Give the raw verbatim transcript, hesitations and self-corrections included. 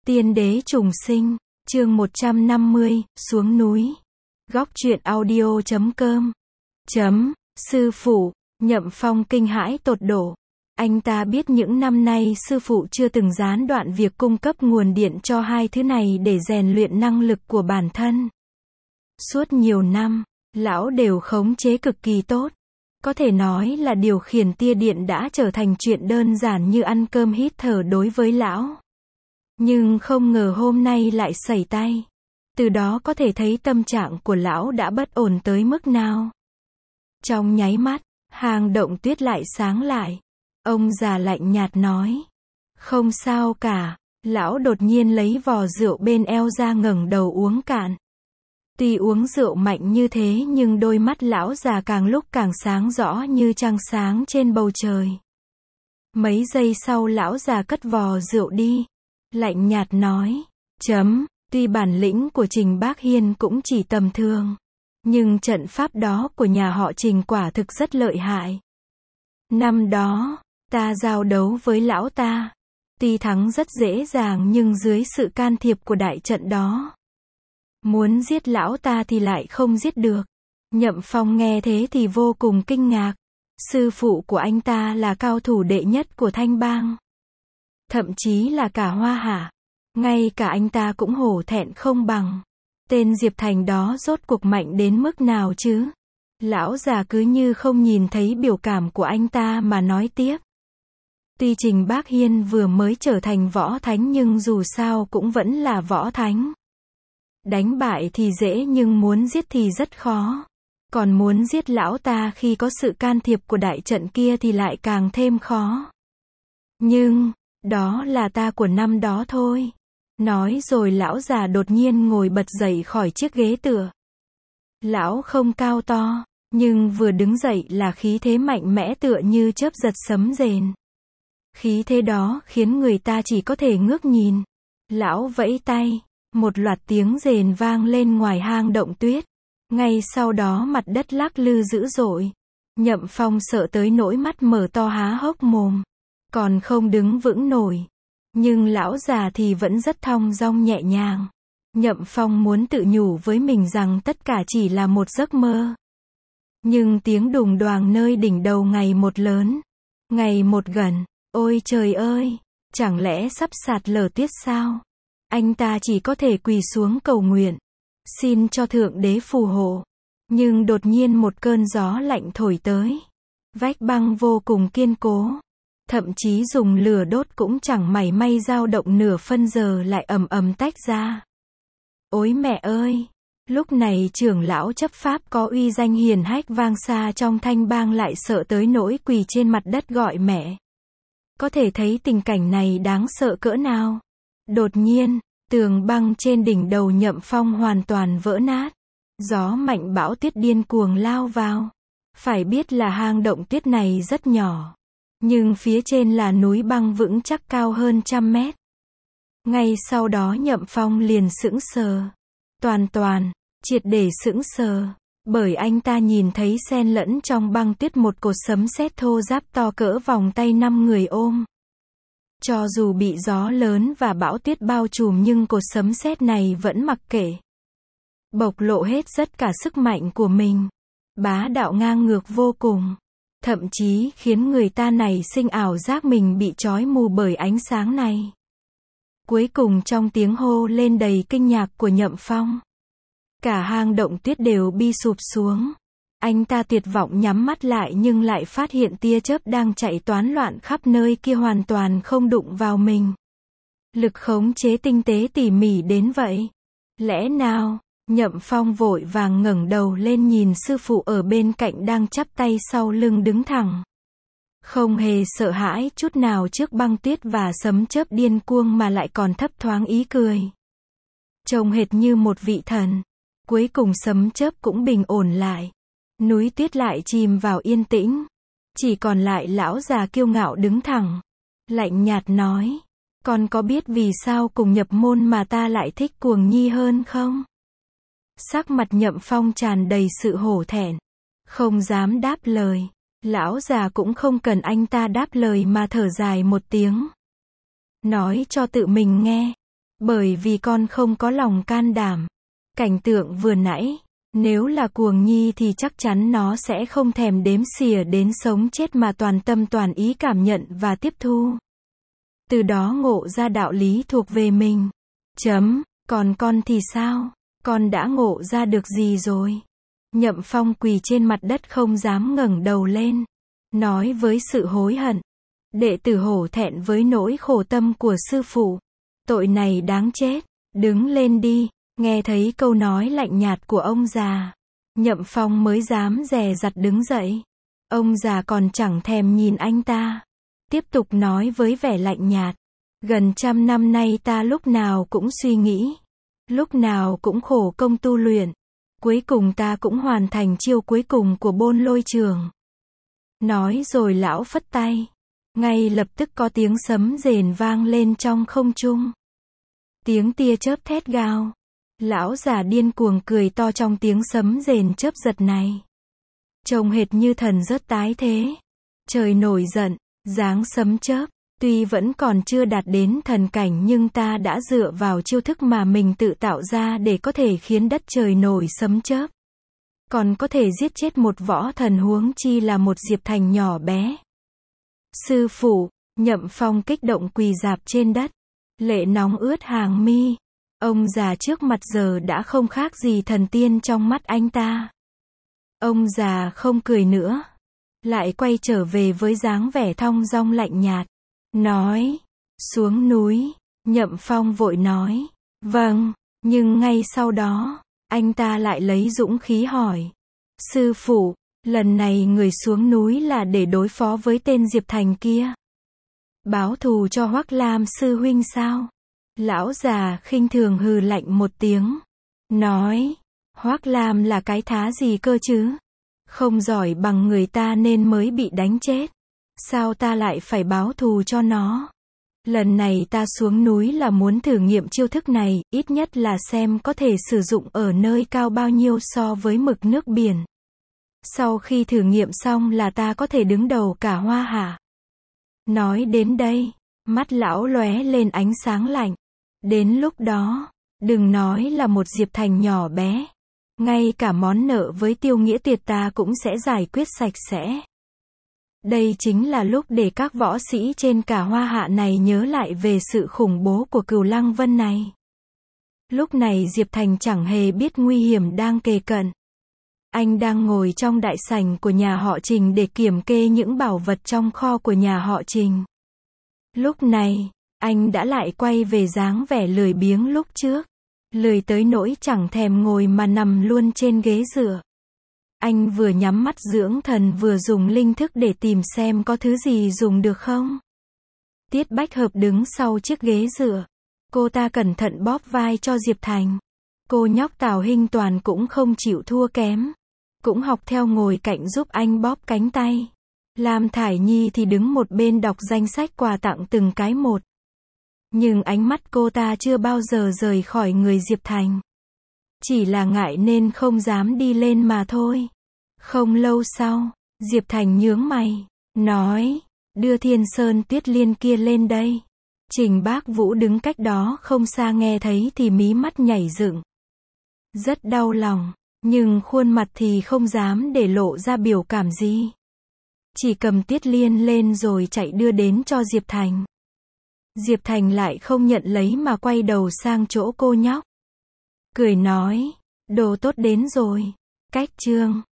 Tiên đế trùng sinh, chương một trăm năm mươi, xuống núi. Góc truyện audio chấm com. Chấm, sư phụ, Nhậm Phong kinh hãi tột độ. Anh ta biết những năm nay sư phụ chưa từng gián đoạn việc cung cấp nguồn điện cho hai thứ này để rèn luyện năng lực của bản thân. Suốt nhiều năm, lão đều khống chế cực kỳ tốt. Có thể nói là điều khiển tia điện đã trở thành chuyện đơn giản như ăn cơm hít thở đối với lão. Nhưng không ngờ hôm nay lại sẩy tay. Từ đó có thể thấy tâm trạng của lão đã bất ổn tới mức nào. Trong nháy mắt, hang động tuyết lại sáng lại. Ông già lạnh nhạt nói. Không sao cả. Lão đột nhiên lấy vò rượu bên eo ra ngẩng đầu uống cạn. Tuy uống rượu mạnh như thế nhưng đôi mắt lão già càng lúc càng sáng rõ như trăng sáng trên bầu trời. Mấy giây sau lão già cất vò rượu đi. Lạnh nhạt nói. Chấm, tuy bản lĩnh của Trình Bác Hiên cũng chỉ tầm thường. Nhưng trận pháp đó của nhà họ Trình quả thực rất lợi hại. Năm đó, ta giao đấu với lão ta. Tuy thắng rất dễ dàng nhưng dưới sự can thiệp của đại trận đó. Muốn giết lão ta thì lại không giết được. Nhậm Phong nghe thế thì vô cùng kinh ngạc. Sư phụ của anh ta là cao thủ đệ nhất của Thanh Bang. Thậm chí là cả Hoa Hạ. Ngay cả anh ta cũng hổ thẹn không bằng. Tên Diệp Thành đó rốt cuộc mạnh đến mức nào chứ? Lão già cứ như không nhìn thấy biểu cảm của anh ta mà nói tiếp. Tuy Trình Bác Hiên vừa mới trở thành võ thánh nhưng dù sao cũng vẫn là võ thánh. Đánh bại thì dễ nhưng muốn giết thì rất khó. Còn muốn giết lão ta khi có sự can thiệp của đại trận kia thì lại càng thêm khó. Nhưng, đó là ta của năm đó thôi. Nói rồi lão già đột nhiên ngồi bật dậy khỏi chiếc ghế tựa. Lão không cao to, nhưng vừa đứng dậy là khí thế mạnh mẽ tựa như chớp giật sấm rền. Khí thế đó khiến người ta chỉ có thể ngước nhìn. Lão vẫy tay, một loạt tiếng rền vang lên ngoài hang động tuyết. Ngay sau đó mặt đất lắc lư dữ dội. Nhậm Phong sợ tới nỗi mắt mở to há hốc mồm. Còn không đứng vững nổi. Nhưng lão già thì vẫn rất thong dong nhẹ nhàng. Nhậm Phong muốn tự nhủ với mình rằng tất cả chỉ là một giấc mơ. Nhưng tiếng đùng đoàng nơi đỉnh đầu ngày một lớn. Ngày một gần. Ôi trời ơi! Chẳng lẽ sắp sạt lở tuyết sao? Anh ta chỉ có thể quỳ xuống cầu nguyện. Xin cho Thượng Đế phù hộ. Nhưng đột nhiên một cơn gió lạnh thổi tới. Vách băng vô cùng kiên cố. Thậm chí dùng lửa đốt cũng chẳng mảy may dao động nửa phân giờ lại ầm ầm tách ra. Ôi mẹ ơi! Lúc này trưởng lão chấp pháp có uy danh hiền hách vang xa trong Thanh Bang lại sợ tới nỗi quỳ trên mặt đất gọi mẹ. Có thể thấy tình cảnh này đáng sợ cỡ nào. Đột nhiên, tường băng trên đỉnh đầu Nhậm Phong hoàn toàn vỡ nát. Gió mạnh bão tuyết điên cuồng lao vào. Phải biết là hang động tuyết này rất nhỏ. Nhưng phía trên là núi băng vững chắc cao hơn trăm mét. Ngay sau đó Nhậm Phong liền sững sờ. Toàn toàn, triệt để sững sờ. Bởi anh ta nhìn thấy xen lẫn trong băng tuyết một cột sấm sét thô ráp to cỡ vòng tay năm người ôm. Cho dù bị gió lớn và bão tuyết bao trùm nhưng cột sấm sét này vẫn mặc kệ. Bộc lộ hết tất cả sức mạnh của mình. Bá đạo ngang ngược vô cùng. Thậm chí khiến người ta này sinh ảo giác mình bị trói mù bởi ánh sáng này. Cuối cùng trong tiếng hô lên đầy kinh ngạc của Nhậm Phong. Cả hang động tuyết đều bi sụp xuống. Anh ta tuyệt vọng nhắm mắt lại nhưng lại phát hiện tia chớp đang chạy toán loạn khắp nơi kia hoàn toàn không đụng vào mình. Lực khống chế tinh tế tỉ mỉ đến vậy. Lẽ nào? Nhậm Phong vội vàng ngẩng đầu lên nhìn sư phụ ở bên cạnh đang chắp tay sau lưng đứng thẳng. Không hề sợ hãi chút nào trước băng tuyết và sấm chớp điên cuồng mà lại còn thấp thoáng ý cười. Trông hệt như một vị thần. Cuối cùng sấm chớp cũng bình ổn lại. Núi tuyết lại chìm vào yên tĩnh. Chỉ còn lại lão già kiêu ngạo đứng thẳng. Lạnh nhạt nói. Con có biết vì sao cùng nhập môn mà ta lại thích Cuồng Nhi hơn không? Sắc mặt Nhậm Phong tràn đầy sự hổ thẹn. Không dám đáp lời. Lão già cũng không cần anh ta đáp lời mà thở dài một tiếng. Nói cho tự mình nghe. Bởi vì con không có lòng can đảm. Cảnh tượng vừa nãy, nếu là cuồng nhi thì chắc chắn nó sẽ không thèm đếm xỉa đến sống chết mà toàn tâm toàn ý cảm nhận và tiếp thu. Từ đó ngộ ra đạo lý thuộc về mình. Chấm, còn con thì sao? Con đã ngộ ra được gì rồi? Nhậm Phong quỳ trên mặt đất không dám ngẩng đầu lên. Nói với sự hối hận. Đệ tử hổ thẹn với nỗi khổ tâm của sư phụ. Tội này đáng chết. Đứng lên đi. Nghe thấy câu nói lạnh nhạt của ông già. Nhậm Phong mới dám dè dặt đứng dậy. Ông già còn chẳng thèm nhìn anh ta. Tiếp tục nói với vẻ lạnh nhạt. Gần trăm năm nay ta lúc nào cũng suy nghĩ. Lúc nào cũng khổ công tu luyện. Cuối cùng ta cũng hoàn thành chiêu cuối cùng của Bôn Lôi Trường. Nói rồi lão phất tay. Ngay lập tức có tiếng sấm rền vang lên trong không trung. Tiếng tia chớp thét gào. Lão già điên cuồng cười to trong tiếng sấm rền chớp giật này. Trông hệt như thần rớt tái thế. Trời nổi giận, giáng sấm chớp. Tuy vẫn còn chưa đạt đến thần cảnh nhưng ta đã dựa vào chiêu thức mà mình tự tạo ra để có thể khiến đất trời nổi sấm chớp. Còn có thể giết chết một võ thần huống chi là một Diệp Thành nhỏ bé. Sư phụ, Nhậm Phong kích động quỳ rạp trên đất. Lệ nóng ướt hàng mi. Ông già trước mặt giờ đã không khác gì thần tiên trong mắt anh ta. Ông già không cười nữa. Lại quay trở về với dáng vẻ thong dong lạnh nhạt. Nói, xuống núi. Nhậm Phong vội nói, vâng, nhưng ngay sau đó, anh ta lại lấy dũng khí hỏi. Sư phụ, lần này người xuống núi là để đối phó với tên Diệp Thành kia. Báo thù cho Hoắc Lam sư huynh sao? Lão già khinh thường hừ lạnh một tiếng. Nói, Hoắc Lam là cái thá gì cơ chứ? Không giỏi bằng người ta nên mới bị đánh chết. Sao ta lại phải báo thù cho nó? Lần này ta xuống núi là muốn thử nghiệm chiêu thức này, ít nhất là xem có thể sử dụng ở nơi cao bao nhiêu so với mực nước biển. Sau khi thử nghiệm xong là ta có thể đứng đầu cả Hoa Hạ. Nói đến đây, mắt lão lóe lên ánh sáng lạnh. Đến lúc đó, đừng nói là một Diệp Thành nhỏ bé. Ngay cả món nợ với Tiêu Nghĩa Tiệt ta cũng sẽ giải quyết sạch sẽ. Đây chính là lúc để các võ sĩ trên cả Hoa Hạ này nhớ lại về sự khủng bố của Cửu Lăng Vân này. Lúc này Diệp Thành chẳng hề biết nguy hiểm đang kề cận. Anh đang ngồi trong đại sảnh của nhà họ Trình để kiểm kê những bảo vật trong kho của nhà họ Trình. Lúc này, anh đã lại quay về dáng vẻ lười biếng lúc trước. Lười tới nỗi chẳng thèm ngồi mà nằm luôn trên ghế dựa. Anh vừa nhắm mắt dưỡng thần vừa dùng linh thức để tìm xem có thứ gì dùng được không. Tiết Bách Hợp đứng sau chiếc ghế dựa. Cô ta cẩn thận bóp vai cho Diệp Thành. Cô nhóc Tào Hinh Toàn cũng không chịu thua kém. Cũng học theo ngồi cạnh giúp anh bóp cánh tay. Lam Thải Nhi thì đứng một bên đọc danh sách quà tặng từng cái một. Nhưng ánh mắt cô ta chưa bao giờ rời khỏi người Diệp Thành. Chỉ là ngại nên không dám đi lên mà thôi. Không lâu sau, Diệp Thành nhướng mày, nói, đưa Thiên Sơn Tuyết Liên kia lên đây. Trình Bác Vũ đứng cách đó không xa nghe thấy thì mí mắt nhảy dựng. Rất đau lòng, nhưng khuôn mặt thì không dám để lộ ra biểu cảm gì. Chỉ cầm Tuyết Liên lên rồi chạy đưa đến cho Diệp Thành. Diệp Thành lại không nhận lấy mà quay đầu sang chỗ cô nhóc. Cười nói, đồ tốt đến rồi. Cách chương